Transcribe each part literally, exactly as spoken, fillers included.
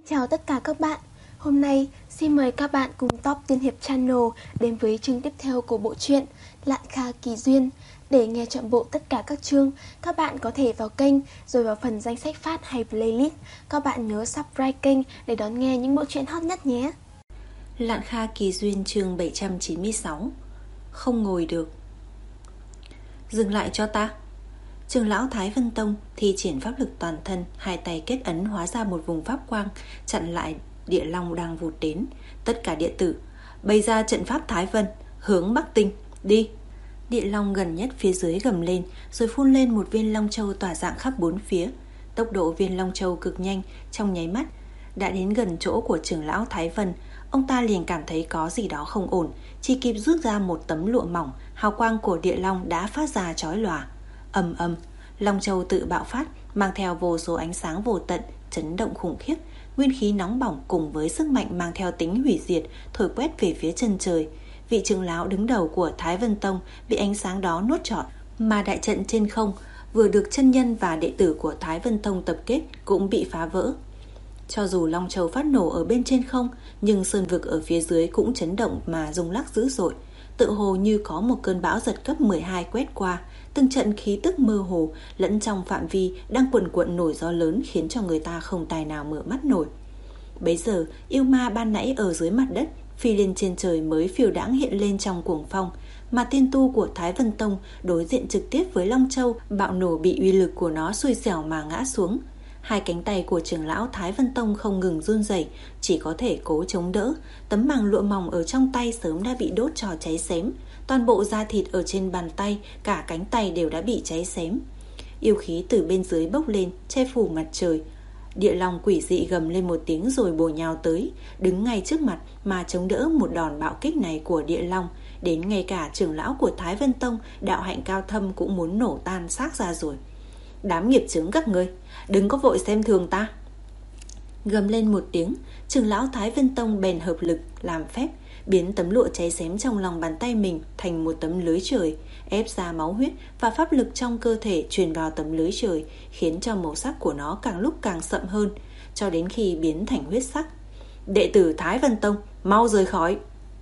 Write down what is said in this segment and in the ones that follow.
Chào tất cả các bạn. Hôm nay xin mời các bạn cùng Top Tiên Hiệp Channel đến với chương tiếp theo của bộ truyện Lạn Kha Kỳ Duyên. Để nghe trọn bộ tất cả các chương, các bạn có thể vào kênh rồi vào phần danh sách phát hay playlist. Các bạn nhớ subscribe kênh để đón nghe những bộ truyện hot nhất nhé. Lạn Kha Kỳ Duyên chương bảy trăm chín mươi sáu. Không ngồi được. Dừng lại cho ta. Trưởng lão Thái Vân Tông thi triển pháp lực toàn thân, hai tay kết ấn hóa ra một vùng pháp quang chặn lại địa long đang vụt đến. Tất cả địa tử bày ra trận pháp Thái Vân, hướng Bắc Tinh, đi. Địa long gần nhất phía dưới gầm lên, rồi phun lên một viên long châu tỏa dạng khắp bốn phía. Tốc độ viên long châu cực nhanh, trong nháy mắt đã đến gần chỗ của trưởng lão Thái Vân. Ông ta liền cảm thấy có gì đó không ổn, chỉ kịp rút ra một tấm lụa mỏng, hào quang của địa long đã phát ra chói lòa. Ầm ầm, long châu tự bạo phát, mang theo vô số ánh sáng vô tận, chấn động khủng khiếp. Nguyên khí nóng bỏng cùng với sức mạnh mang theo tính hủy diệt thổi quét về phía chân trời. Vị trưởng lão đứng đầu của Thái Vân Tông bị ánh sáng đó nuốt trọn, mà đại trận trên không vừa được chân nhân và đệ tử của Thái Vân Tông tập kết cũng bị phá vỡ. Cho dù long châu phát nổ ở bên trên không, nhưng sơn vực ở phía dưới cũng chấn động mà rung lắc dữ dội, tự hồ như có một cơn bão giật cấp mười hai quét qua. Từng trận khí tức mơ hồ lẫn trong phạm vi đang quần quận nổi gió lớn, khiến cho người ta không tài nào mở mắt nổi. Bấy giờ yêu ma ban nãy ở dưới mặt đất phi lên trên trời mới phiêu đãng hiện lên trong cuồng phong, mà tiên tu của Thái Vân Tông đối diện trực tiếp với long châu bạo nổ bị uy lực của nó xui xẻo mà ngã xuống. Hai cánh tay của trưởng lão Thái Vân Tông không ngừng run rẩy, chỉ có thể cố chống đỡ. Tấm màng lụa mỏng ở trong tay sớm đã bị đốt cho cháy xém, toàn bộ da thịt ở trên bàn tay, cả cánh tay đều đã bị cháy xém. Yêu khí từ bên dưới bốc lên, che phủ mặt trời. Địa long quỷ dị gầm lên một tiếng rồi bổ nhào tới, đứng ngay trước mặt mà chống đỡ một đòn bạo kích này của địa long. Đến ngay cả trưởng lão của Thái Vân Tông, đạo hạnh cao thâm cũng muốn nổ tan xác ra rồi. Đám nghiệp chướng các ngươi, đừng có vội xem thường ta. Gầm lên một tiếng, trưởng lão Thái Vân Tông bèn hợp lực làm phép, biến tấm lụa cháy xém trong lòng bàn tay mình thành một tấm lưới trời, ép ra máu huyết và pháp lực trong cơ thể truyền vào tấm lưới trời, khiến cho màu sắc của nó càng lúc càng sậm hơn, cho đến khi biến thành huyết sắc. Đệ tử Thái Vân Tông, mau rời khỏi.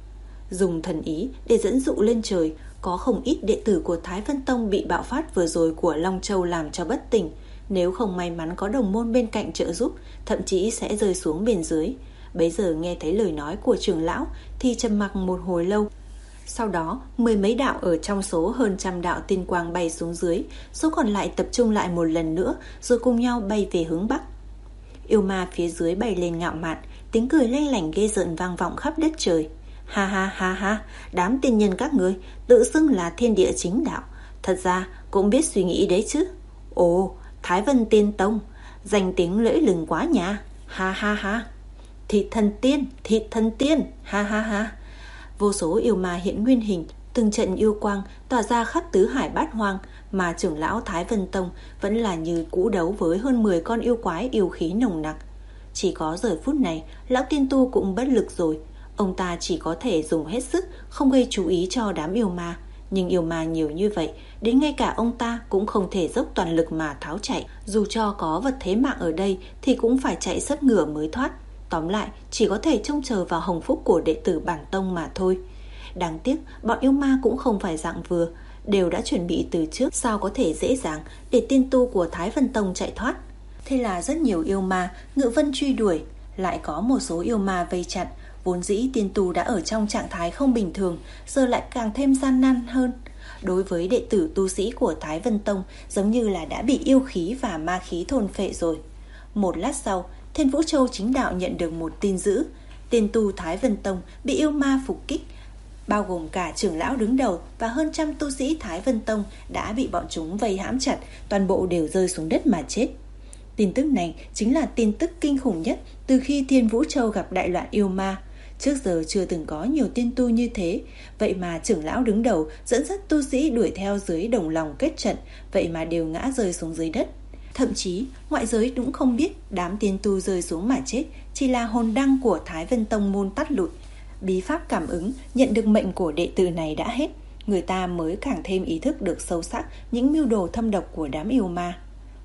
Dùng thần ý để dẫn dụ lên trời, có không ít đệ tử của Thái Vân Tông bị bạo phát vừa rồi của Long Châu làm cho bất tỉnh. Nếu không may mắn có đồng môn bên cạnh trợ giúp, thậm chí sẽ rơi xuống bên dưới. Bấy giờ nghe thấy lời nói của trưởng lão thì trầm mặc một hồi lâu. Sau đó mười mấy đạo ở trong số hơn trăm đạo tiên quang bay xuống dưới, số còn lại tập trung lại một lần nữa rồi cùng nhau bay về hướng Bắc. Yêu ma phía dưới bay lên ngạo mạn, tiếng cười lanh lảnh ghê rợn vang vọng khắp đất trời. Ha ha ha ha, đám tiên nhân các ngươi tự xưng là thiên địa chính đạo, thật ra cũng biết suy nghĩ đấy chứ. Ồ, Thái Vân Tiên Tông, danh tiếng lẫy lừng quá nha. Ha ha ha. Thịt thần tiên, thịt thần tiên, ha ha ha. Vô số yêu ma hiện nguyên hình, từng trận yêu quang tỏa ra khắp tứ hải bát hoang, mà trưởng lão Thái Vân Tông vẫn là như cũ đấu với hơn mười con yêu quái yêu khí nồng nặc. Chỉ có giờ phút này, lão tiên tu cũng bất lực rồi. Ông ta chỉ có thể dùng hết sức, không gây chú ý cho đám yêu ma. Nhưng yêu ma nhiều như vậy, đến ngay cả ông ta cũng không thể dốc toàn lực mà tháo chạy. Dù cho có vật thế mạng ở đây thì cũng phải chạy sấp ngửa mới thoát. Tóm lại, chỉ có thể trông chờ vào hồng phúc của đệ tử bản tông mà thôi. Đáng tiếc, bọn yêu ma cũng không phải dạng vừa, đều đã chuẩn bị từ trước, sao có thể dễ dàng để tiên tu của Thái Vân Tông chạy thoát. Thế là rất nhiều yêu ma ngự vân truy đuổi, lại có một số yêu ma vây chặn. Vốn dĩ tiên tu đã ở trong trạng thái không bình thường, giờ lại càng thêm gian nan hơn. Đối với đệ tử tu sĩ của Thái Vân Tông, giống như là đã bị yêu khí và ma khí thôn phệ rồi. Một lát sau, Thiên Vũ Châu chính đạo nhận được một tin dữ. Tiên tu Thái Vân Tông bị yêu ma phục kích, bao gồm cả trưởng lão đứng đầu và hơn trăm tu sĩ Thái Vân Tông đã bị bọn chúng vây hãm chặt, toàn bộ đều rơi xuống đất mà chết. Tin tức này chính là tin tức kinh khủng nhất từ khi Thiên Vũ Châu gặp đại loạn yêu ma. Trước giờ chưa từng có nhiều tiên tu như thế, vậy mà trưởng lão đứng đầu dẫn dắt tu sĩ đuổi theo dưới đồng lòng kết trận, vậy mà đều ngã rơi xuống dưới đất. Thậm chí ngoại giới cũng không biết đám tiên tu rơi xuống mà chết chỉ là hồn đăng của Thái Vân Tông môn tắt lụi. Bí pháp cảm ứng nhận được mệnh của đệ tử này đã hết, người ta mới càng thêm ý thức được sâu sắc những mưu đồ thâm độc của đám yêu ma.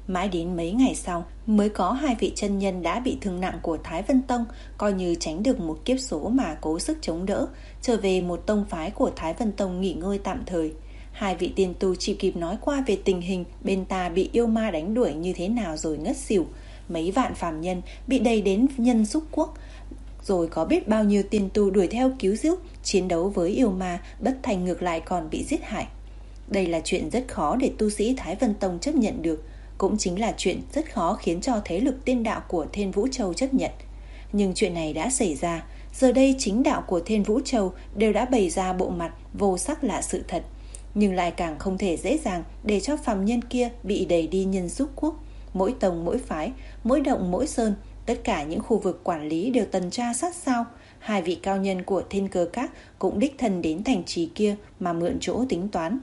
Mãi đến mấy ngày sau mới có hai vị chân nhân đã bị thương nặng của Thái Vân Tông coi như tránh được một kiếp số mà cố sức chống đỡ, trở về một tông phái của Thái Vân Tông nghỉ ngơi tạm thời. Hai vị tiên tu chỉ kịp nói qua về tình hình bên ta bị yêu ma đánh đuổi như thế nào rồi ngất xỉu. Mấy vạn phàm nhân bị đầy đến Nhân Xúc Quốc, rồi có biết bao nhiêu tiên tu đuổi theo cứu giúp, chiến đấu với yêu ma, bất thành ngược lại còn bị giết hại. Đây là chuyện rất khó để tu sĩ Thái Vân Tông chấp nhận được, cũng chính là chuyện rất khó khiến cho thế lực tiên đạo của Thiên Vũ Châu chấp nhận. Nhưng chuyện này đã xảy ra, giờ đây chính đạo của Thiên Vũ Châu đều đã bày ra bộ mặt vô sắc là sự thật, nhưng lại càng không thể dễ dàng để cho phàm nhân kia bị đẩy đi Nhân Xúc Quốc. Mỗi tông mỗi phái, mỗi động mỗi sơn, tất cả những khu vực quản lý đều tuần tra sát sao. Hai vị cao nhân của Thiên Cơ Các cũng đích thân đến thành trì kia mà mượn chỗ tính toán.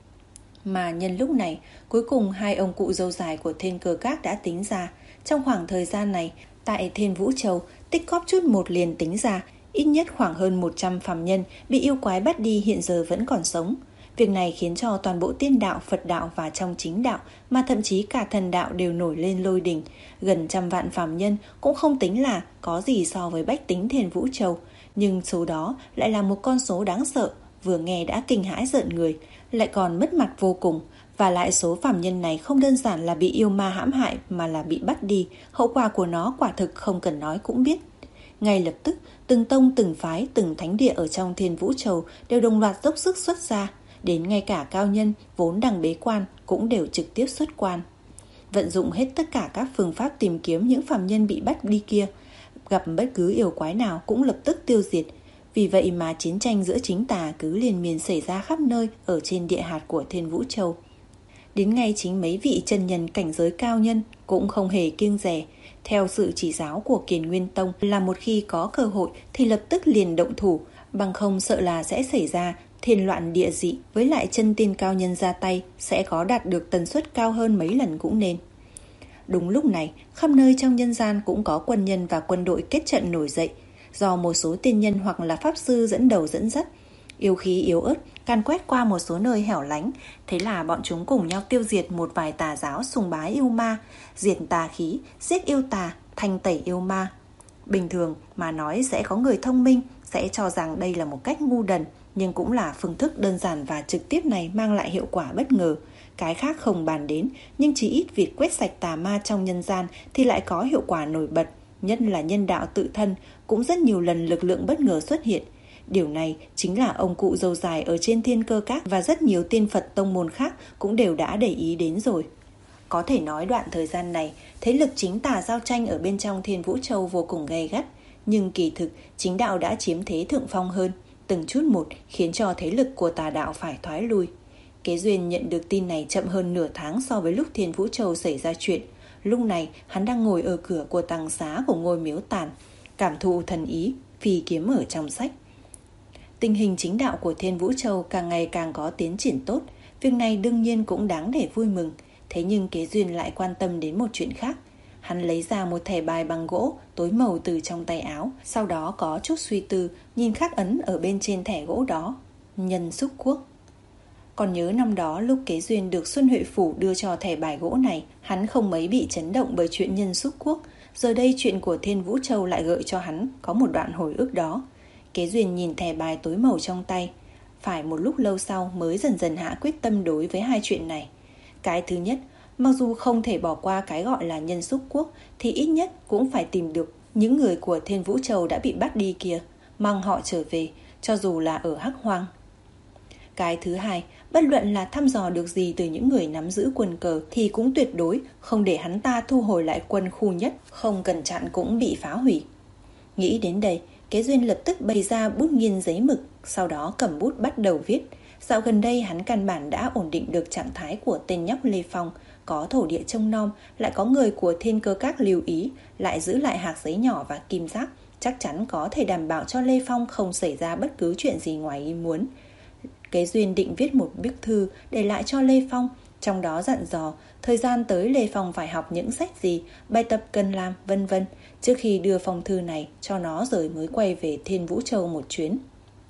Mà nhân lúc này, cuối cùng hai ông cụ dâu dài của Thiên Cơ Các đã tính ra, trong khoảng thời gian này, tại Thiên Vũ Châu, tích cóp chút một liền tính ra, ít nhất khoảng hơn một trăm phàm nhân bị yêu quái bắt đi hiện giờ vẫn còn sống. Việc này khiến cho toàn bộ tiên đạo, Phật đạo và trong chính đạo, mà thậm chí cả thần đạo đều nổi lên lôi đình. Gần trăm vạn phàm nhân cũng không tính là có gì so với bách tính Thiên Vũ Châu, nhưng số đó lại là một con số đáng sợ, vừa nghe đã kinh hãi rợn người, lại còn mất mặt vô cùng. Và lại số phàm nhân này không đơn giản là bị yêu ma hãm hại mà là bị bắt đi, hậu quả của nó quả thực không cần nói cũng biết. Ngay lập tức, từng tông, từng phái, từng thánh địa ở trong Thiên Vũ Châu đều đồng loạt dốc sức xuất ra, đến ngay cả cao nhân vốn đang bế quan cũng đều trực tiếp xuất quan, vận dụng hết tất cả các phương pháp tìm kiếm những phàm nhân bị bắt đi kia, gặp bất cứ yêu quái nào cũng lập tức tiêu diệt. Vì vậy mà chiến tranh giữa chính tà cứ liên miên xảy ra khắp nơi ở trên địa hạt của Thiên Vũ Châu. Đến ngay chính mấy vị chân nhân cảnh giới cao nhân cũng không hề kiêng dè. Theo sự chỉ giáo của Kiền Nguyên Tông là một khi có cơ hội thì lập tức liền động thủ, bằng không sợ là sẽ xảy ra thiên loạn địa dị, với lại chân tiên cao nhân ra tay sẽ có đạt được tần suất cao hơn mấy lần cũng nên. Đúng lúc này, khắp nơi trong nhân gian cũng có quân nhân và quân đội kết trận nổi dậy, do một số tiên nhân hoặc là pháp sư dẫn đầu dẫn dắt. Yêu khí yếu ớt càn quét qua một số nơi hẻo lánh, thế là bọn chúng cùng nhau tiêu diệt một vài tà giáo sùng bái yêu ma, diệt tà khí, giết yêu tà, thanh tẩy yêu ma. Bình thường mà nói sẽ có người thông minh sẽ cho rằng đây là một cách ngu đần, nhưng cũng là phương thức đơn giản và trực tiếp này mang lại hiệu quả bất ngờ. Cái khác không bàn đến, nhưng chỉ ít việc quét sạch tà ma trong nhân gian thì lại có hiệu quả nổi bật, nhất là nhân đạo tự thân cũng rất nhiều lần lực lượng bất ngờ xuất hiện. Điều này chính là ông cụ dâu dài ở trên Thiên Cơ Các và rất nhiều tiên Phật tông môn khác cũng đều đã để ý đến rồi. Có thể nói đoạn thời gian này, thế lực chính tà giao tranh ở bên trong Thiên Vũ Châu vô cùng gay gắt, nhưng kỳ thực chính đạo đã chiếm thế thượng phong hơn, từng chút một khiến cho thế lực của tà đạo phải thoái lui. Kế Duyên nhận được tin này chậm hơn nửa tháng so với lúc Thiên Vũ Châu xảy ra chuyện. Lúc này hắn đang ngồi ở cửa của tàng xá của ngôi miếu tàn, cảm thụ thần ý, phi kiếm ở trong sách. Tình hình chính đạo của Thiên Vũ Châu càng ngày càng có tiến triển tốt, việc này đương nhiên cũng đáng để vui mừng. Thế nhưng Kế Duyên lại quan tâm đến một chuyện khác. Hắn lấy ra một thẻ bài bằng gỗ tối màu từ trong tay áo, sau đó có chút suy tư, nhìn khắc ấn ở bên trên thẻ gỗ đó: Nhân Xúc Quốc. Còn nhớ năm đó lúc Kế Duyên được Xuân Huệ Phủ đưa cho thẻ bài gỗ này, hắn không mấy bị chấn động bởi chuyện Nhân Xúc Quốc. Giờ đây chuyện của Thiên Vũ Châu lại gợi cho hắn có một đoạn hồi ức đó. Kế Duyên nhìn thẻ bài tối màu trong tay, phải một lúc lâu sau mới dần dần hạ quyết tâm đối với hai chuyện này. Cái thứ nhất, mặc dù không thể bỏ qua cái gọi là Nhân Xúc Quốc, thì ít nhất cũng phải tìm được những người của Thiên Vũ Châu đã bị bắt đi kia, mang họ trở về, cho dù là ở Hắc Hoang. Cái thứ hai, bất luận là thăm dò được gì từ những người nắm giữ quân cờ thì cũng tuyệt đối không để hắn ta thu hồi lại quân khu nhất, không cần chặn cũng bị phá hủy. Nghĩ đến đây, Kế Duyên lập tức bày ra bút nghiên giấy mực, sau đó cầm bút bắt đầu viết. Dạo gần đây hắn căn bản đã ổn định được trạng thái của tên nhóc Lê Phong, có thổ địa trông nom, lại có người của Thiên Cơ Các lưu ý, lại giữ lại hạt giấy nhỏ và kim giác, chắc chắn có thể đảm bảo cho Lê Phong không xảy ra bất cứ chuyện gì ngoài ý muốn. Kế Duyên định viết một bức thư để lại cho Lê Phong, trong đó dặn dò thời gian tới Lê Phong phải học những sách gì, bài tập cần làm, vân vân, trước khi đưa phong thư này cho nó rồi mới quay về Thiên Vũ Châu một chuyến.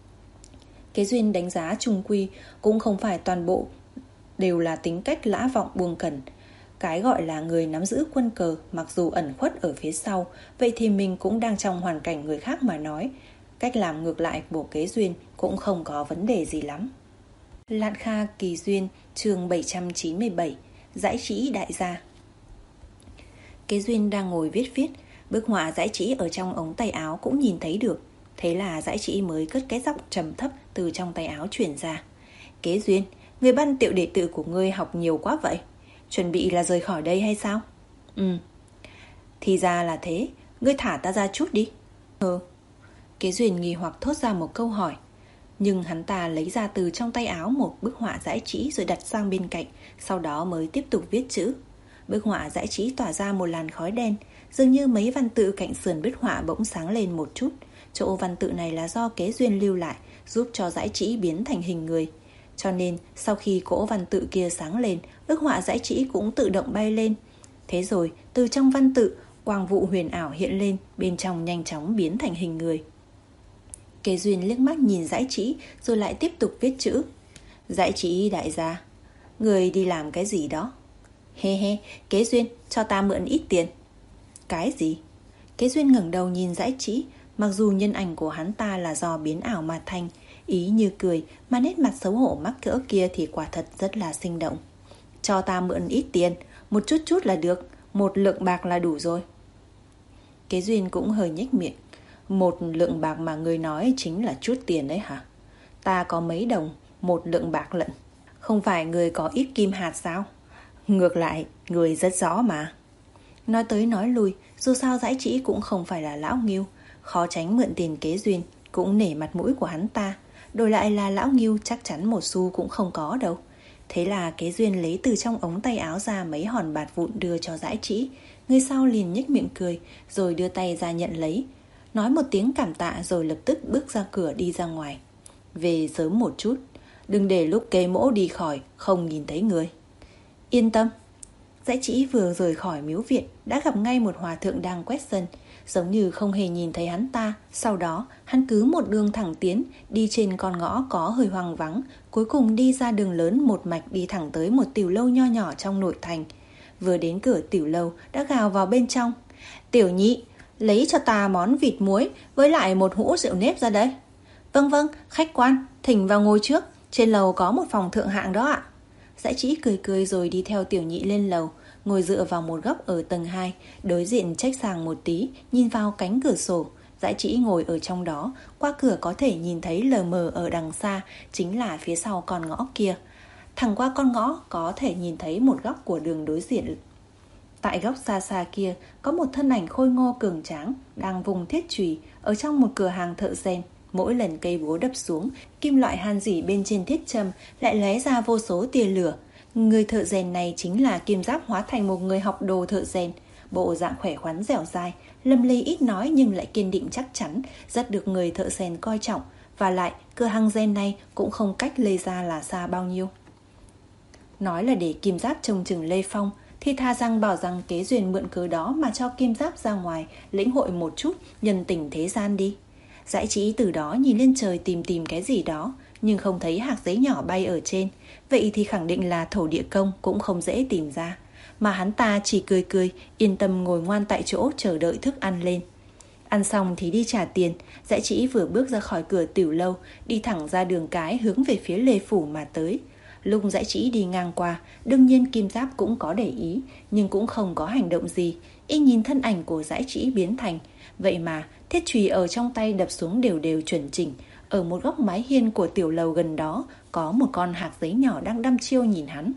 Kế Duyên đánh giá trung quy cũng không phải toàn bộ đều là tính cách lã vọng buông cẩn. Cái gọi là người nắm giữ quân cờ mặc dù ẩn khuất ở phía sau, vậy thì mình cũng đang trong hoàn cảnh người khác mà nói. Cách làm ngược lại của Kế Duyên cũng không có vấn đề gì lắm. Lạn Kha Kỳ Duyên, chương bảy trăm chín mươi bảy, Dãi Trĩ đại gia. Kế Duyên đang ngồi viết viết, bức họa Dãi Trĩ ở trong ống tay áo cũng nhìn thấy được. Thế là Dãi Trĩ mới cất cái giọng trầm thấp từ trong tay áo chuyển ra. Kế Duyên, người ban tiểu đệ tử của ngươi học nhiều quá vậy. Chuẩn bị là rời khỏi đây hay sao? Ừ. Thì ra là thế, ngươi thả ta ra chút đi. Ừ. Kế Duyên nghi hoặc thốt ra một câu hỏi. Nhưng hắn ta lấy ra từ trong tay áo một bức họa Dãi Trĩ rồi đặt sang bên cạnh, sau đó mới tiếp tục viết chữ. Bức họa Dãi Trĩ tỏa ra một làn khói đen, dường như mấy văn tự cạnh sườn bức họa bỗng sáng lên một chút. Chỗ văn tự này là do Kế Duyên lưu lại, giúp cho Dãi Trĩ biến thành hình người. Cho nên sau khi cỗ văn tự kia sáng lên, bức họa Dãi Trĩ cũng tự động bay lên. Thế rồi từ trong văn tự, quang vụ huyền ảo hiện lên, bên trong nhanh chóng biến thành hình người. Kế Duyên liếc mắt nhìn Dãi Trĩ rồi lại tiếp tục viết chữ. Dãi Trĩ đại gia, người đi làm cái gì đó? He he, Kế Duyên, cho ta mượn ít tiền. Cái gì? Kế Duyên ngẩng đầu nhìn Dãi Trĩ, mặc dù nhân ảnh của hắn ta là do biến ảo mà thành, ý như cười, mà nét mặt xấu hổ mắc cỡ kia thì quả thật rất là sinh động. Cho ta mượn ít tiền, một chút chút là được, một lượng bạc là đủ rồi. Kế Duyên cũng hơi nhếch miệng. Một lượng bạc mà người nói chính là chút tiền đấy hả? Ta có mấy đồng, một lượng bạc lận. Không phải người có ít kim hạt sao? Ngược lại, người rất rõ mà. Nói tới nói lui, dù sao Dãi Trĩ cũng không phải là lão Ngưu, khó tránh mượn tiền Kế Duyên, cũng nể mặt mũi của hắn ta. Đổi lại là lão Ngưu chắc chắn một xu cũng không có đâu. Thế là Kế Duyên lấy từ trong ống tay áo ra mấy hòn bạc vụn đưa cho Dãi Trĩ. Người sau liền nhếch miệng cười, rồi đưa tay ra nhận lấy, nói một tiếng cảm tạ rồi lập tức bước ra cửa đi ra ngoài. Về sớm một chút, đừng để lúc Kế mỗ đi khỏi không nhìn thấy người. Yên tâm. Dãi Trĩ vừa rời khỏi miếu viện đã gặp ngay một hòa thượng đang quét sân, giống như không hề nhìn thấy hắn ta. Sau đó hắn cứ một đường thẳng tiến, đi trên con ngõ có hơi hoang vắng, cuối cùng đi ra đường lớn một mạch đi thẳng tới một tiểu lâu nho nhỏ trong nội thành. Vừa đến cửa tiểu lâu đã gào vào bên trong. Tiểu nhị, lấy cho ta món vịt muối với lại một hũ rượu nếp ra đây. Vâng vâng, khách quan, thỉnh vào ngồi trước, trên lầu có một phòng thượng hạng đó ạ. Dãi Trĩ cười cười rồi đi theo tiểu nhị lên lầu, ngồi dựa vào một góc ở tầng hai, đối diện chếch sang một tí, nhìn vào cánh cửa sổ. Dãi Trĩ ngồi ở trong đó, qua cửa có thể nhìn thấy lờ mờ ở đằng xa, chính là phía sau con ngõ kia. Thẳng qua con ngõ có thể nhìn thấy một góc của đường đối diện. Tại góc xa xa kia có một thân ảnh khôi ngô cường tráng đang vùng thiết chùy ở trong một cửa hàng thợ rèn. Mỗi lần cây búa đập xuống, kim loại han rỉ bên trên thiết châm lại lóe ra vô số tia lửa. Người thợ rèn này chính là Kim Giáp hóa thành một người học đồ thợ rèn. Bộ dạng khỏe khoắn dẻo dai, lầm lì ít nói nhưng lại kiên định chắc chắn, rất được người thợ rèn coi trọng. Và lại cửa hàng rèn này cũng không cách Lê Gia là xa bao nhiêu. Nói là để Kim Giáp trông chừng Lê Phong, thì tha rằng bảo rằng Kế Duyên mượn cớ đó mà cho Kim Giáp ra ngoài lĩnh hội một chút nhân tình thế gian đi. Dãi Trĩ từ đó nhìn lên trời tìm tìm cái gì đó, nhưng không thấy hạt giấy nhỏ bay ở trên. Vậy thì khẳng định là thổ địa công cũng không dễ tìm ra. Mà hắn ta chỉ cười cười, yên tâm ngồi ngoan tại chỗ chờ đợi thức ăn lên. Ăn xong thì đi trả tiền. Dãi Trĩ vừa bước ra khỏi cửa tiểu lâu, đi thẳng ra đường cái hướng về phía Lê Phủ mà tới. Lúc Dãi Trĩ đi ngang qua, đương nhiên Kim Giáp cũng có để ý, nhưng cũng không có hành động gì. Y nhìn thân ảnh của Dãi Trĩ biến thành. Vậy mà thiết chùy ở trong tay đập xuống đều đều chuẩn chỉnh. Ở một góc mái hiên của tiểu lầu gần đó có một con hạc giấy nhỏ đang đăm chiêu nhìn hắn.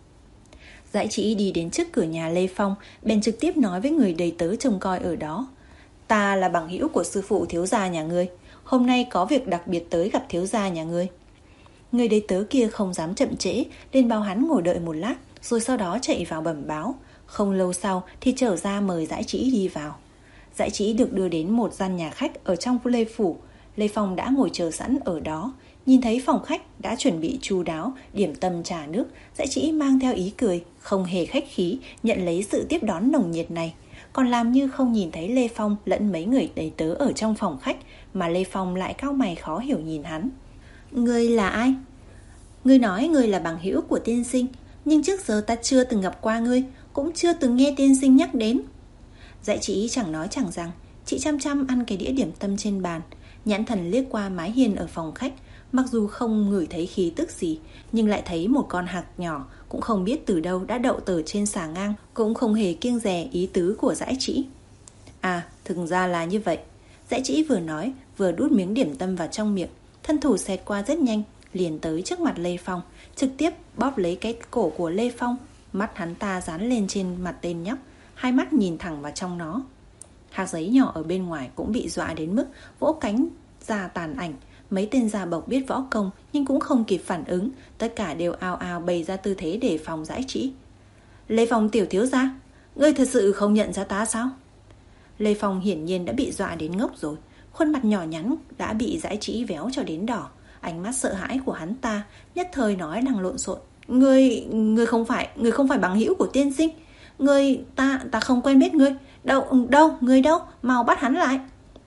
Dãi Trĩ đi đến trước cửa nhà Lê Phong, bèn trực tiếp nói với người đầy tớ trông coi ở đó. Ta là bằng hữu của sư phụ thiếu gia nhà ngươi, hôm nay có việc đặc biệt tới gặp thiếu gia nhà ngươi. Người đầy tớ kia không dám chậm trễ, lên báo hắn ngồi đợi một lát, rồi sau đó chạy vào bẩm báo. Không lâu sau thì trở ra mời Dãi Trĩ đi vào. Dãi Trĩ được đưa đến một gian nhà khách ở trong Lê Phủ. Lê Phong đã ngồi chờ sẵn ở đó. Nhìn thấy phòng khách đã chuẩn bị chu đáo, điểm tâm trà nước, Dãi Trĩ mang theo ý cười, không hề khách khí, nhận lấy sự tiếp đón nồng nhiệt này. Còn làm như không nhìn thấy Lê Phong lẫn mấy người đầy tớ ở trong phòng khách, mà Lê Phong lại cau mày khó hiểu nhìn hắn. Ngươi là ai? Ngươi nói ngươi là bằng hữu của tiên sinh, nhưng trước giờ ta chưa từng gặp qua ngươi, cũng chưa từng nghe tiên sinh nhắc đến. Dãy Chỉ chẳng nói chẳng rằng, chị chăm chăm ăn cái đĩa điểm tâm trên bàn, nhãn thần liếc qua mái hiên ở phòng khách. Mặc dù không ngửi thấy khí tức gì, nhưng lại thấy một con hạc nhỏ cũng không biết từ đâu đã đậu từ trên xà ngang, cũng không hề kiêng dè ý tứ của Dãy Chỉ. À, thực ra là như vậy. Dãy Chỉ vừa nói vừa đút miếng điểm tâm vào trong miệng, thân thủ xẹt qua rất nhanh, liền tới trước mặt Lê Phong, trực tiếp bóp lấy cái cổ của Lê Phong. Mắt hắn ta dán lên trên mặt tên nhóc, hai mắt nhìn thẳng vào trong nó. Hạc giấy nhỏ ở bên ngoài cũng bị dọa đến mức vỗ cánh ra tàn ảnh. Mấy tên già bộc biết võ công nhưng cũng không kịp phản ứng, tất cả đều ào ào bày ra tư thế để phòng Dãy Chỉ. Lê Phong tiểu thiếu gia, ngươi thật sự không nhận ra ta sao? Lê Phong hiển nhiên đã bị dọa đến ngốc rồi, khuôn mặt nhỏ nhắn đã bị Dãy Chỉ véo cho đến đỏ. Ánh mắt sợ hãi của hắn ta nhất thời nói năng lộn xộn. Ngươi, ngươi không phải, ngươi không phải bằng hữu của tiên sinh. Ngươi, ta, ta không quen biết ngươi. Đâu, đâu, ngươi đâu, mau bắt hắn lại.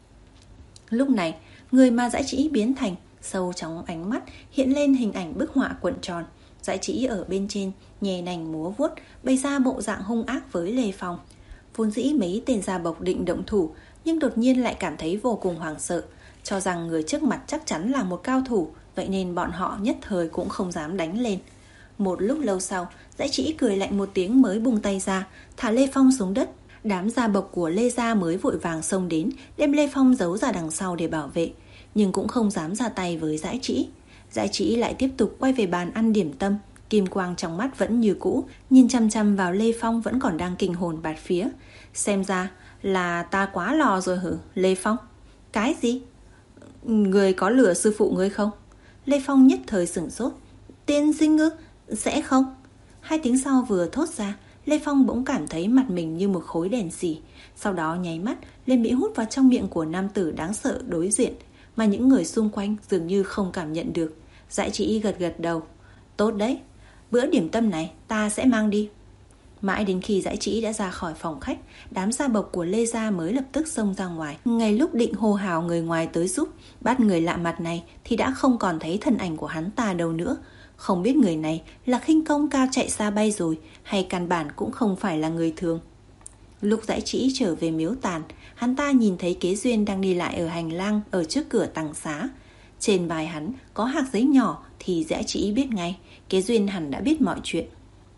Lúc này, người mà Dãy Chỉ biến thành, sâu trong ánh mắt hiện lên hình ảnh bức họa cuộn tròn. Dãy Chỉ ở bên trên, nhè nành múa vuốt, bày ra bộ dạng hung ác với Lê Phong. Vốn dĩ mấy tên gia bộc định động thủ, nhưng đột nhiên lại cảm thấy vô cùng hoảng sợ, cho rằng người trước mặt chắc chắn là một cao thủ, vậy nên bọn họ nhất thời cũng không dám đánh lên. Một lúc lâu sau, Dãy Chỉ cười lạnh một tiếng mới buông tay ra, thả Lê Phong xuống đất. Đám gia bộc của Lê gia mới vội vàng xông đến, đem Lê Phong giấu ra đằng sau để bảo vệ, nhưng cũng không dám ra tay với Dãy Chỉ. Dãy Chỉ lại tiếp tục quay về bàn ăn điểm tâm, kim quang trong mắt vẫn như cũ, nhìn chăm chăm vào Lê Phong vẫn còn đang kinh hồn bạt phía. Xem ra là ta quá lò rồi hử, Lê Phong? Cái gì? Người có lừa sư phụ ngươi không? Lê Phong nhất thời sửng sốt. Tiên sinh ư? Sẽ không? Hai tiếng sau vừa thốt ra, Lê Phong bỗng cảm thấy mặt mình như một khối đèn xì. Sau đó nháy mắt liền bị hút vào trong miệng của nam tử đáng sợ đối diện, mà những người xung quanh dường như không cảm nhận được. Dãy Chỉ gật gật đầu. Tốt đấy, bữa điểm tâm này ta sẽ mang đi. Mãi đến khi Dãy Chỉ đã ra khỏi phòng khách, đám gia bộc của Lê gia mới lập tức xông ra ngoài. Ngay lúc định hô hào người ngoài tới giúp bắt người lạ mặt này thì đã không còn thấy thân ảnh của hắn ta đâu nữa. Không biết người này là khinh công cao chạy xa bay rồi, hay căn bản cũng không phải là người thường. Lúc Dãy Chỉ trở về miếu tàn, hắn ta nhìn thấy Kế Duyên đang đi lại ở hành lang ở trước cửa tằng xá. Trên vai hắn có hạc giấy nhỏ thì Dãy Chỉ biết ngay Kế Duyên hẳn đã biết mọi chuyện.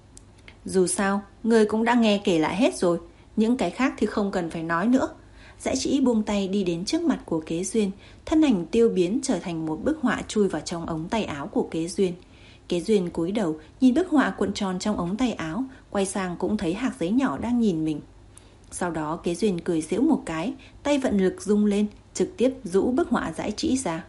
Dù sao, người cũng đã nghe kể lại hết rồi, những cái khác thì không cần phải nói nữa. Dãy Chỉ buông tay đi đến trước mặt của Kế Duyên, thân ảnh tiêu biến trở thành một bức họa chui vào trong ống tay áo của Kế Duyên. Kế Duyên cúi đầu nhìn bức họa cuộn tròn trong ống tay áo, quay sang cũng thấy hạc giấy nhỏ đang nhìn mình. Sau đó Kế Duyên cười giễu một cái, tay vận lực rung lên, trực tiếp rũ bức họa Dãy Chỉ ra.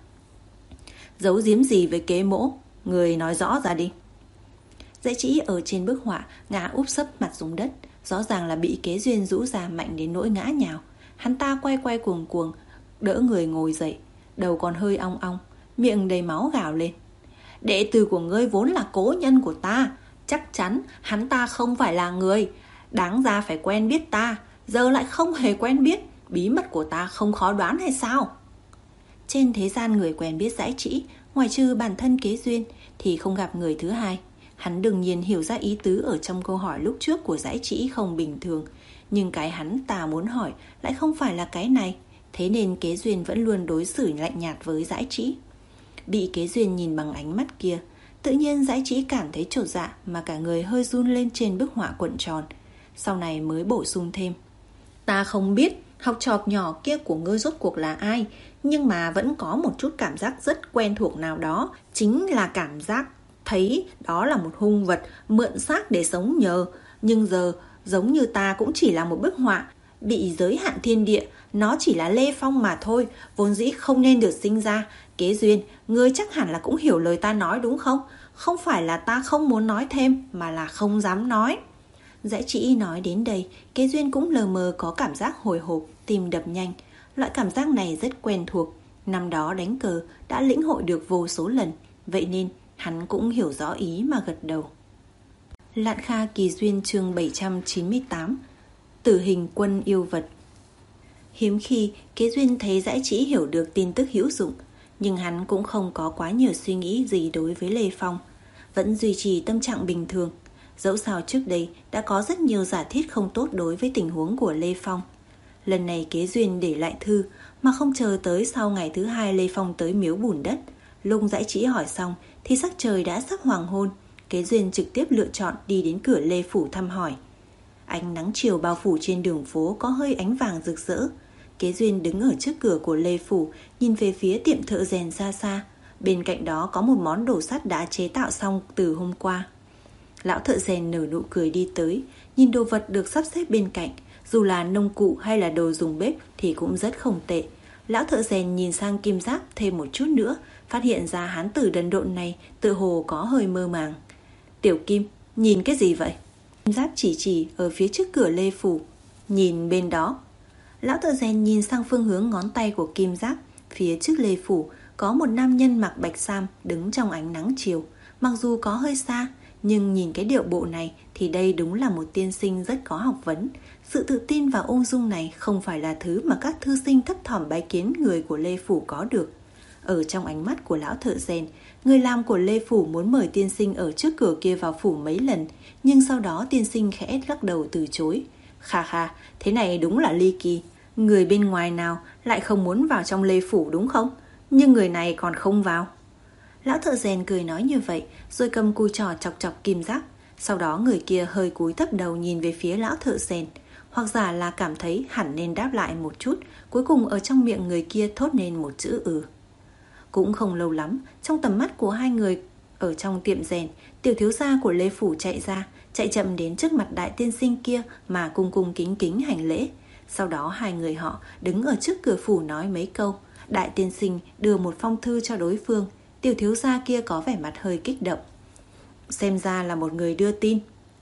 Giấu giếm gì với Kế mỗ, người nói rõ ra đi. Dãy Chỉ ở trên bức họa ngã úp sấp mặt xuống đất, rõ ràng là bị Kế Duyên rũ ra mạnh đến nỗi ngã nhào. Hắn ta quay quay cuồng cuồng, đỡ người ngồi dậy, đầu còn hơi ong ong, miệng đầy máu gào lên. Đệ tử của ngươi vốn là cố nhân của ta, chắc chắn hắn ta không phải là người, đáng ra phải quen biết ta, giờ lại không hề quen biết, bí mật của ta không khó đoán hay sao? Trên thế gian người quen biết Dãy Chỉ, ngoài trừ bản thân Kế Duyên thì không gặp người thứ hai. Hắn đương nhiên hiểu ra ý tứ ở trong câu hỏi lúc trước của Dãy Chỉ không bình thường, nhưng cái hắn ta muốn hỏi lại không phải là cái này, thế nên Kế Duyên vẫn luôn đối xử lạnh nhạt với Dãy Chỉ. Bị Kế Duyên nhìn bằng ánh mắt kia, tự nhiên Dãy Chỉ cảm thấy chột dạ mà cả người hơi run lên trên bức họa cuộn tròn. Sau này mới bổ sung thêm. Ta không biết học trò nhỏ kia của ngươi rốt cuộc là ai, nhưng mà vẫn có một chút cảm giác rất quen thuộc nào đó, chính là cảm giác thấy đó là một hung vật mượn xác để sống nhờ, nhưng giờ giống như ta cũng chỉ là một bức họa bị giới hạn thiên địa, nó chỉ là Lê Phong mà thôi, vốn dĩ không nên được sinh ra. Kế Duyên, ngươi chắc hẳn là cũng hiểu lời ta nói đúng không? Không phải là ta không muốn nói thêm, mà là không dám nói. Dãy Chỉ nói đến đây, Kế Duyên cũng lờ mờ có cảm giác hồi hộp, tim đập nhanh. Loại cảm giác này rất quen thuộc, năm đó đánh cờ đã lĩnh hội được vô số lần, vậy nên hắn cũng hiểu rõ ý mà gật đầu. Lạn Kha Kỳ Duyên chương bảy trăm chín mươi tám. Tử hình quân yêu vật. Hiếm khi Kế Duyên thấy Dãy Chỉ hiểu được tin tức hữu dụng, nhưng hắn cũng không có quá nhiều suy nghĩ gì đối với Lê Phong, vẫn duy trì tâm trạng bình thường. Dẫu sao trước đây đã có rất nhiều giả thiết không tốt đối với tình huống của Lê Phong. Lần này Kế Duyên để lại thư, mà không chờ tới sau ngày thứ hai Lê Phong tới miếu bùn đất. Lúc Dãi Trĩ hỏi xong thì sắc trời đã sắp hoàng hôn. Kế Duyên trực tiếp lựa chọn đi đến cửa Lê Phủ thăm hỏi. Ánh nắng chiều bao phủ trên đường phố có hơi ánh vàng rực rỡ. Kế Duyên đứng ở trước cửa của Lê Phủ, nhìn về phía tiệm thợ rèn xa xa. Bên cạnh đó có một món đồ sắt đã chế tạo xong từ hôm qua. Lão thợ rèn nở nụ cười đi tới, nhìn đồ vật được sắp xếp bên cạnh. Dù là nông cụ hay là đồ dùng bếp thì cũng rất không tệ. Lão thợ rèn nhìn sang Kim Giáp thêm một chút nữa, phát hiện ra hán tử đần độn này tự hồ có hơi mơ màng. Tiểu Kim, nhìn cái gì vậy? Kim Giáp chỉ chỉ ở phía trước cửa Lê Phủ. Nhìn bên đó. Lão thợ rèn nhìn sang phương hướng ngón tay của Kim Giáp. Phía trước Lê Phủ có một nam nhân mặc bạch sam đứng trong ánh nắng chiều. Mặc dù có hơi xa, nhưng nhìn cái điệu bộ này thì đây đúng là một tiên sinh rất có học vấn. Sự tự tin và ung dung này không phải là thứ mà các thư sinh thấp thỏm bái kiến người của Lê Phủ có được. Ở trong ánh mắt của lão thợ rèn, người làm của Lê Phủ muốn mời tiên sinh ở trước cửa kia vào phủ mấy lần, nhưng sau đó tiên sinh khẽ lắc đầu từ chối. Kha kha, thế này đúng là ly kỳ. Người bên ngoài nào lại không muốn vào trong Lê Phủ đúng không? Nhưng người này còn không vào. Lão thợ rèn cười nói như vậy, rồi cầm cùi trò chọc chọc Kim Giáp. Sau đó người kia hơi cúi thấp đầu nhìn về phía lão thợ rèn, hoặc giả là cảm thấy hẳn nên đáp lại một chút. Cuối cùng ở trong miệng người kia thốt nên một chữ ừ. Cũng không lâu lắm, trong tầm mắt của hai người ở trong tiệm rèn, tiểu thiếu gia của Lê Phủ chạy ra, chạy chậm đến trước mặt đại tiên sinh kia mà cung cung kính kính hành lễ. Sau đó hai người họ đứng ở trước cửa phủ nói mấy câu. Đại tiên sinh đưa một phong thư cho đối phương. Tiểu thiếu gia kia có vẻ mặt hơi kích động. Xem ra là một người đưa tin.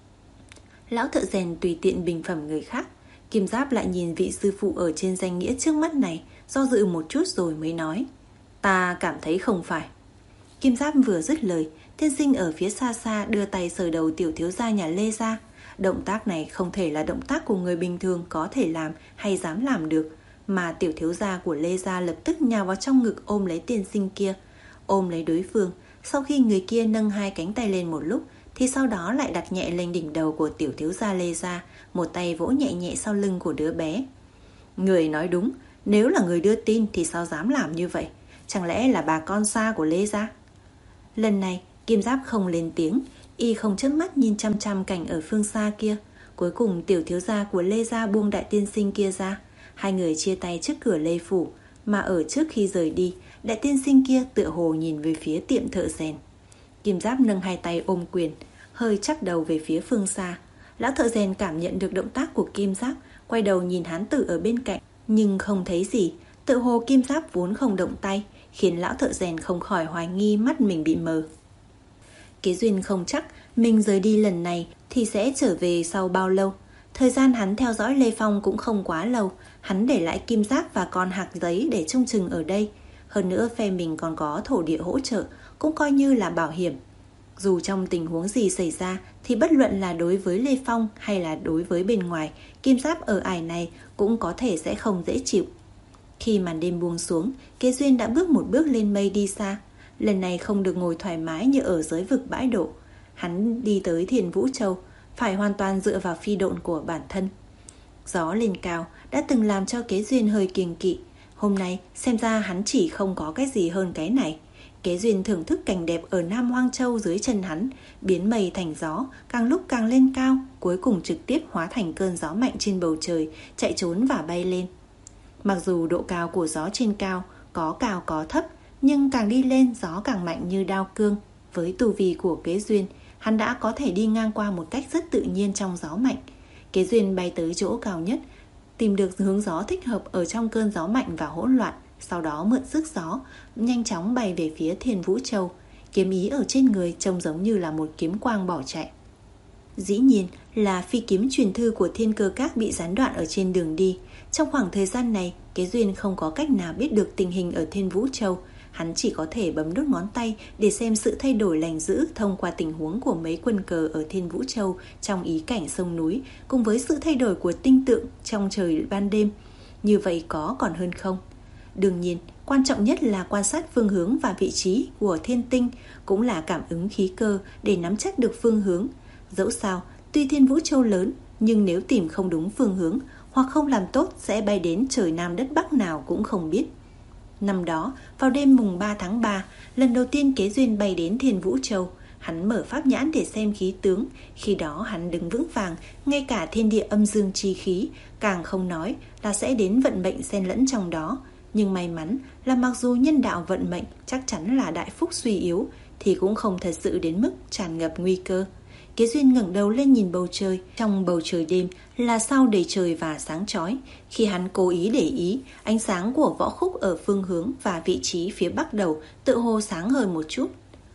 Lão thợ rèn tùy tiện bình phẩm người khác. Kim Giáp lại nhìn vị sư phụ ở trên danh nghĩa trước mắt này, do dự một chút rồi mới nói. Ta cảm thấy không phải. Kim Giáp vừa dứt lời, tiên sinh ở phía xa xa đưa tay sờ đầu tiểu thiếu gia nhà Lê ra. Động tác này không thể là động tác của người bình thường có thể làm hay dám làm được, mà tiểu thiếu gia của Lê gia lập tức nhào vào trong ngực ôm lấy tiên sinh kia, ôm lấy đối phương. Sau khi người kia nâng hai cánh tay lên một lúc, thì sau đó lại đặt nhẹ lên đỉnh đầu của tiểu thiếu gia Lê gia, một tay vỗ nhẹ nhẹ sau lưng của đứa bé. Người nói đúng, nếu là người đưa tin thì sao dám làm như vậy? Chẳng lẽ là bà con xa của Lê gia? Lần này Kim Giáp không lên tiếng, y không chớp mắt nhìn chăm chăm cảnh ở phương xa kia. Cuối cùng tiểu thiếu gia của Lê gia buông đại tiên sinh kia ra. Hai người chia tay trước cửa Lê Phủ, mà ở trước khi rời đi, đại tiên sinh kia tựa hồ nhìn về phía tiệm thợ rèn. Kim Giáp nâng hai tay ôm quyền, hơi chắp đầu về phía phương xa. Lão thợ rèn cảm nhận được động tác của Kim Giáp, quay đầu nhìn hán tử ở bên cạnh, nhưng không thấy gì. Tựa hồ Kim Giáp vốn không động tay, khiến lão thợ rèn không khỏi hoài nghi mắt mình bị mờ. Kế Duyên không chắc mình rời đi lần này thì sẽ trở về sau bao lâu. Thời gian hắn theo dõi Lê Phong cũng không quá lâu. Hắn để lại Kim Giáp và con hạc giấy để trông chừng ở đây. Hơn nữa phe mình còn có thổ địa hỗ trợ, cũng coi như là bảo hiểm. Dù trong tình huống gì xảy ra thì bất luận là đối với Lê Phong hay là đối với bên ngoài, Kim Giáp ở ải này cũng có thể sẽ không dễ chịu. Khi màn đêm buông xuống, Kế Duyên đã bước một bước lên mây đi xa. Lần này không được ngồi thoải mái như ở giới vực bãi độ. Hắn đi tới Thiền Vũ Châu, phải hoàn toàn dựa vào phi độn của bản thân. Gió lên cao đã từng làm cho Kế Duyên hơi kiêng kỵ. Hôm nay xem ra hắn chỉ không có cái gì hơn cái này. Kế Duyên thưởng thức cảnh đẹp ở Nam Hoang Châu dưới chân hắn, biến mây thành gió, càng lúc càng lên cao, cuối cùng trực tiếp hóa thành cơn gió mạnh trên bầu trời, chạy trốn và bay lên. Mặc dù độ cao của gió trên cao có cao có thấp, nhưng càng đi lên gió càng mạnh như đao cương. Với tu vi của Kế Duyên, hắn đã có thể đi ngang qua một cách rất tự nhiên trong gió mạnh. Kế Duyên bay tới chỗ cao nhất, tìm được hướng gió thích hợp ở trong cơn gió mạnh và hỗn loạn. Sau đó mượn sức gió, nhanh chóng bay về phía Thiên Vũ Châu. Kiếm ý ở trên người trông giống như là một kiếm quang bỏ chạy. Dĩ nhiên là phi kiếm truyền thư của Thiên Cơ Các bị gián đoạn ở trên đường đi. Trong khoảng thời gian này, Kế Duyên không có cách nào biết được tình hình ở Thiên Vũ Châu. Hắn chỉ có thể bấm đốt ngón tay để xem sự thay đổi lành dữ thông qua tình huống của mấy quân cờ ở Thiên Vũ Châu trong ý cảnh sông núi, cùng với sự thay đổi của tinh tượng trong trời ban đêm. Như vậy có còn hơn không? Đương nhiên, quan trọng nhất là quan sát phương hướng và vị trí của thiên tinh, cũng là cảm ứng khí cơ để nắm chắc được phương hướng. Dẫu sao, tuy Thiên Vũ Châu lớn, nhưng nếu tìm không đúng phương hướng hoặc không làm tốt sẽ bay đến trời Nam đất Bắc nào cũng không biết. Năm đó, vào đêm mùng ba tháng ba, lần đầu tiên Kế Duyên bay đến Thiên Vũ Châu. Hắn mở pháp nhãn để xem khí tướng. Khi đó hắn đứng vững vàng, ngay cả thiên địa âm dương chi khí, càng không nói là sẽ đến vận mệnh xen lẫn trong đó. Nhưng may mắn là mặc dù nhân đạo vận mệnh chắc chắn là đại phúc suy yếu, thì cũng không thật sự đến mức tràn ngập nguy cơ. Kế Duyên ngẩng đầu lên nhìn bầu trời. Trong bầu trời đêm là sao đầy trời và sáng chói. Khi hắn cố ý để ý, ánh sáng của Võ Khúc ở phương hướng và vị trí phía bắc đầu tự hồ sáng hơn một chút.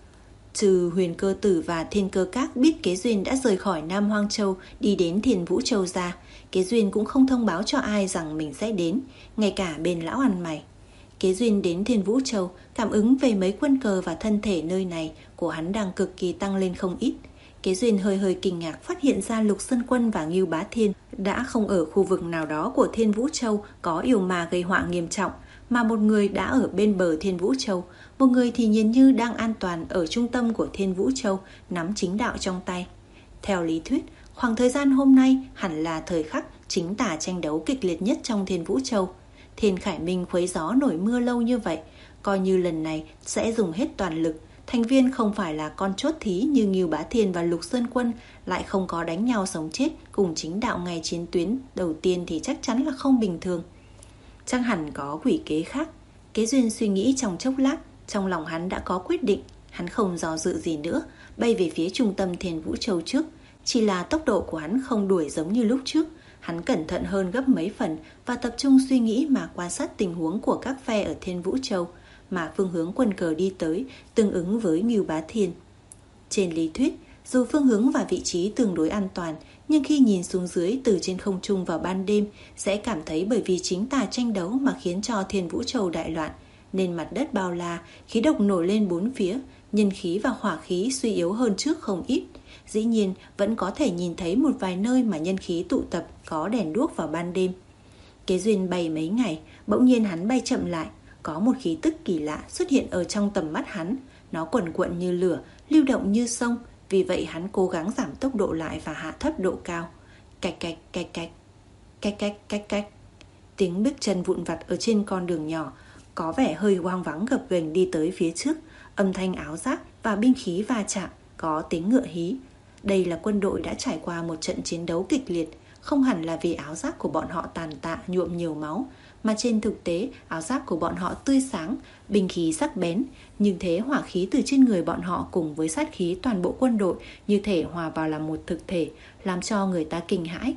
Trừ Huyền Cơ Tử và Thiên Cơ Các biết Kế Duyên đã rời khỏi Nam Hoang Châu đi đến Thiên Vũ Châu ra, Kế Duyên cũng không thông báo cho ai rằng mình sẽ đến, ngay cả bên lão ăn mày. Kế Duyên đến Thiên Vũ Châu, cảm ứng về mấy quân cờ và thân thể nơi này của hắn đang cực kỳ tăng lên không ít. Kế Duyên hơi hơi kinh ngạc phát hiện ra Lục Sơn Quân và Ngưu Bá Thiên đã không ở khu vực nào đó của Thiên Vũ Châu có yêu ma gây họa nghiêm trọng, mà một người đã ở bên bờ Thiên Vũ Châu, một người thì nhìn như đang an toàn ở trung tâm của Thiên Vũ Châu, nắm chính đạo trong tay. Theo lý thuyết, khoảng thời gian hôm nay hẳn là thời khắc chính tà tranh đấu kịch liệt nhất trong Thiên Vũ Châu. Thiên Khải Minh khuấy gió nổi mưa lâu như vậy, coi như lần này sẽ dùng hết toàn lực. Thành viên không phải là con chốt thí như Ngưu Bá Thiên và Lục Sơn Quân, lại không có đánh nhau sống chết cùng chính đạo ngày chiến tuyến đầu tiên thì chắc chắn là không bình thường. Chắc hẳn có quỷ kế khác. Kế Duyên suy nghĩ trong chốc lát, trong lòng hắn đã có quyết định. Hắn không do dự gì nữa, bay về phía trung tâm Thiên Vũ Châu trước. Chỉ là tốc độ của hắn không đuổi giống như lúc trước. Hắn cẩn thận hơn gấp mấy phần và tập trung suy nghĩ mà quan sát tình huống của các phe ở Thiên Vũ Châu, mà phương hướng quân cờ đi tới tương ứng với Ngưu Bá Thiên. Trên lý thuyết, dù phương hướng và vị trí tương đối an toàn, nhưng khi nhìn xuống dưới từ trên không trung vào ban đêm sẽ cảm thấy bởi vì chính tà tranh đấu mà khiến cho Thiên Vũ Châu đại loạn, nên mặt đất bao la, khí độc nổi lên bốn phía, nhân khí và hỏa khí suy yếu hơn trước không ít. Dĩ nhiên vẫn có thể nhìn thấy một vài nơi mà nhân khí tụ tập có đèn đuốc vào ban đêm. Kế Duyên bay mấy ngày, bỗng nhiên hắn bay chậm lại. Có một khí tức kỳ lạ xuất hiện ở trong tầm mắt hắn. Nó quần quận như lửa, lưu động như sông. Vì vậy hắn cố gắng giảm tốc độ lại và hạ thấp độ cao. Cạch cạch cạch cạch, cạch cạch cạch cạch. Tiếng bước chân vụn vặt ở trên con đường nhỏ, có vẻ hơi hoang vắng gập ghềnh đi tới phía trước. Âm thanh áo giáp và binh khí va chạm, có tiếng ngựa hí. Đây là quân đội đã trải qua một trận chiến đấu kịch liệt. Không hẳn là vì áo giáp của bọn họ tàn tạ nhuộm nhiều máu, mà trên thực tế áo giáp của bọn họ tươi sáng, binh khí sắc bén. Nhưng thế hỏa khí từ trên người bọn họ cùng với sát khí toàn bộ quân đội như thể hòa vào làm một thực thể, làm cho người ta kinh hãi.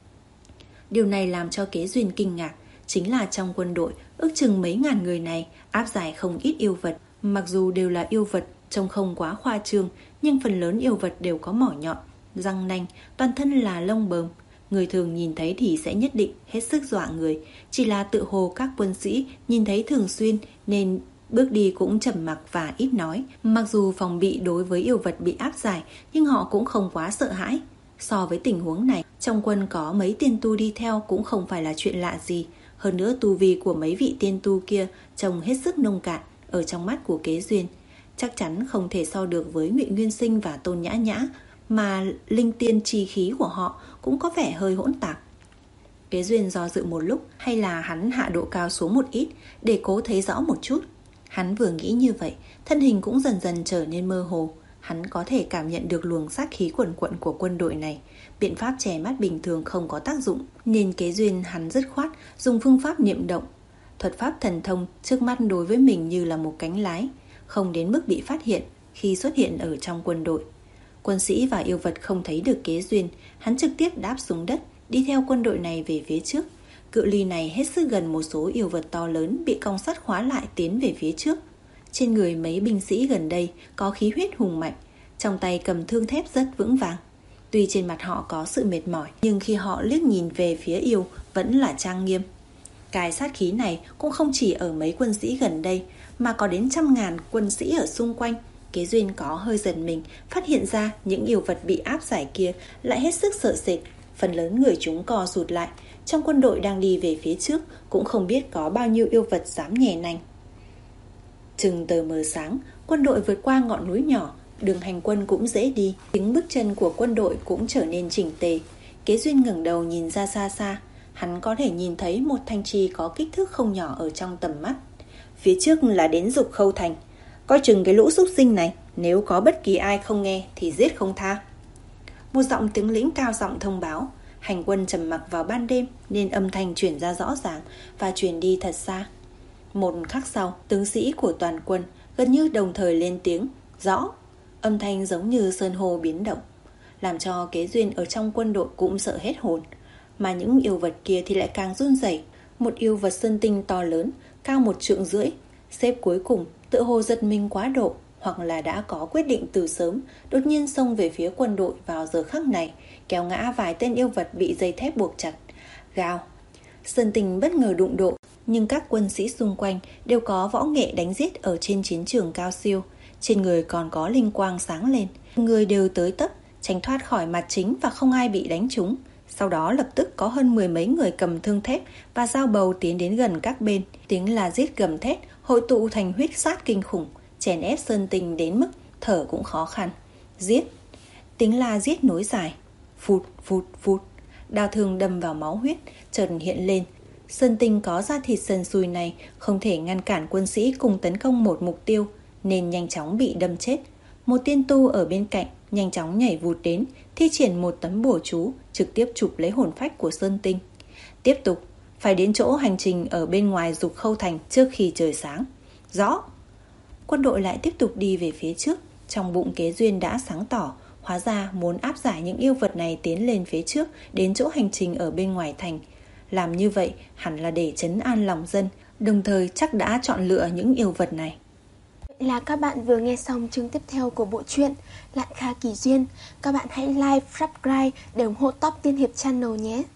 Điều này làm cho Kế Duyên kinh ngạc. Chính là trong quân đội ước chừng mấy ngàn người này áp giải không ít yêu vật. Mặc dù đều là yêu vật, trông không quá khoa trương, nhưng phần lớn yêu vật đều có mỏ nhọn, răng nanh, toàn thân là lông bờm. Người thường nhìn thấy thì sẽ nhất định hết sức dọa người. Chỉ là tự hồ các quân sĩ nhìn thấy thường xuyên nên bước đi cũng trầm mặc và ít nói. Mặc dù phòng bị đối với yêu vật bị áp giải, nhưng họ cũng không quá sợ hãi. So với tình huống này, trong quân có mấy tiên tu đi theo cũng không phải là chuyện lạ gì. Hơn nữa tu vi của mấy vị tiên tu kia trông hết sức nông cạn ở trong mắt của Kế Duyên. Chắc chắn không thể so được với Ngụy Nguyên Sinh và Tôn Nhã Nhã, mà linh tiên chi khí của họ cũng có vẻ hơi hỗn tạp. Kế Duyên do dự một lúc, hay là hắn hạ độ cao xuống một ít để cố thấy rõ một chút. Hắn vừa nghĩ như vậy, thân hình cũng dần dần trở nên mơ hồ. Hắn có thể cảm nhận được luồng sát khí quần quận của quân đội này. Biện pháp che mắt bình thường không có tác dụng, nên Kế Duyên hắn dứt khoát dùng phương pháp niệm động. Thuật pháp thần thông trước mắt đối với mình như là một cánh lái, không đến mức bị phát hiện khi xuất hiện ở trong quân đội. Quân sĩ và yêu vật không thấy được Kế Duyên, hắn trực tiếp đáp xuống đất, đi theo quân đội này về phía trước. Cự ly này hết sức gần một số yêu vật to lớn bị cong sắt khóa lại tiến về phía trước. Trên người mấy binh sĩ gần đây có khí huyết hùng mạnh, trong tay cầm thương thép rất vững vàng. Tuy trên mặt họ có sự mệt mỏi, nhưng khi họ liếc nhìn về phía yêu vẫn là trang nghiêm. Cái sát khí này cũng không chỉ ở mấy quân sĩ gần đây, mà có đến trăm ngàn quân sĩ ở xung quanh. Kế Duyên có hơi giật mình, phát hiện ra những yêu vật bị áp giải kia lại hết sức sợ sệt. Phần lớn người chúng co rụt lại. Trong quân đội đang đi về phía trước cũng không biết có bao nhiêu yêu vật dám nhè nành. Chừng tờ mờ sáng, quân đội vượt qua ngọn núi nhỏ, đường hành quân cũng dễ đi, tiếng bước chân của quân đội cũng trở nên chỉnh tề. Kế Duyên ngẩng đầu nhìn ra xa xa, hắn có thể nhìn thấy một thành trì có kích thước không nhỏ ở trong tầm mắt. Phía trước là đến Dục Khâu thành, coi chừng cái lũ súc sinh này, nếu có bất kỳ ai không nghe thì giết không tha. Một giọng tướng lĩnh cao giọng thông báo. Hành quân trầm mặc vào ban đêm nên âm thanh truyền ra rõ ràng và truyền đi thật xa. Một khắc sau, tướng sĩ của toàn quân gần như đồng thời lên tiếng rõ. Âm thanh giống như sơn hô biến động, làm cho Kế Duyên ở trong quân đội cũng sợ hết hồn. Mà những yêu vật kia thì lại càng run rẩy. Một yêu vật sơn tinh to lớn, cao một trượng rưỡi, xếp cuối cùng, tự hồ giật mình quá độ, hoặc là đã có quyết định từ sớm, đột nhiên xông về phía quân đội vào giờ khắc này, kéo ngã vài tên yêu vật bị dây thép buộc chặt. Gào! Sơn Tinh bất ngờ đụng độ, nhưng các quân sĩ xung quanh đều có võ nghệ đánh giết ở trên chiến trường cao siêu, trên người còn có linh quang sáng lên. Người đều tới tấp, tránh thoát khỏi mặt chính và không ai bị đánh trúng. Sau đó lập tức có hơn mười mấy người cầm thương thép và dao bầu tiến đến gần các bên. Tiếng là giết gầm thét hội tụ thành huyết sát kinh khủng, chèn ép Sơn Tinh đến mức thở cũng khó khăn. Giết! Tiếng la giết nối dài. Phụt phụt phụt. Đao thương đâm vào máu huyết chợt hiện lên. Sơn Tinh có da thịt sần sùi này không thể ngăn cản quân sĩ cùng tấn công một mục tiêu, nên nhanh chóng bị đâm chết. Một tiên tu ở bên cạnh nhanh chóng nhảy vụt đến, thi triển một tấm bùa chú trực tiếp chụp lấy hồn phách của Sơn Tinh. Tiếp tục, phải đến chỗ hành trình ở bên ngoài Dục Khâu thành trước khi trời sáng. Rõ! Quân đội lại tiếp tục đi về phía trước. Trong bụng Kế Duyên đã sáng tỏ, hóa ra muốn áp giải những yêu vật này tiến lên phía trước, đến chỗ hành trình ở bên ngoài thành. Làm như vậy hẳn là để trấn an lòng dân, đồng thời chắc đã chọn lựa những yêu vật này. Vậy là các bạn vừa nghe xong chương tiếp theo của bộ truyện Lạn Kha Kỳ Duyên. Các bạn hãy like, subscribe để ủng hộ Top Tiên Hiệp Channel nhé.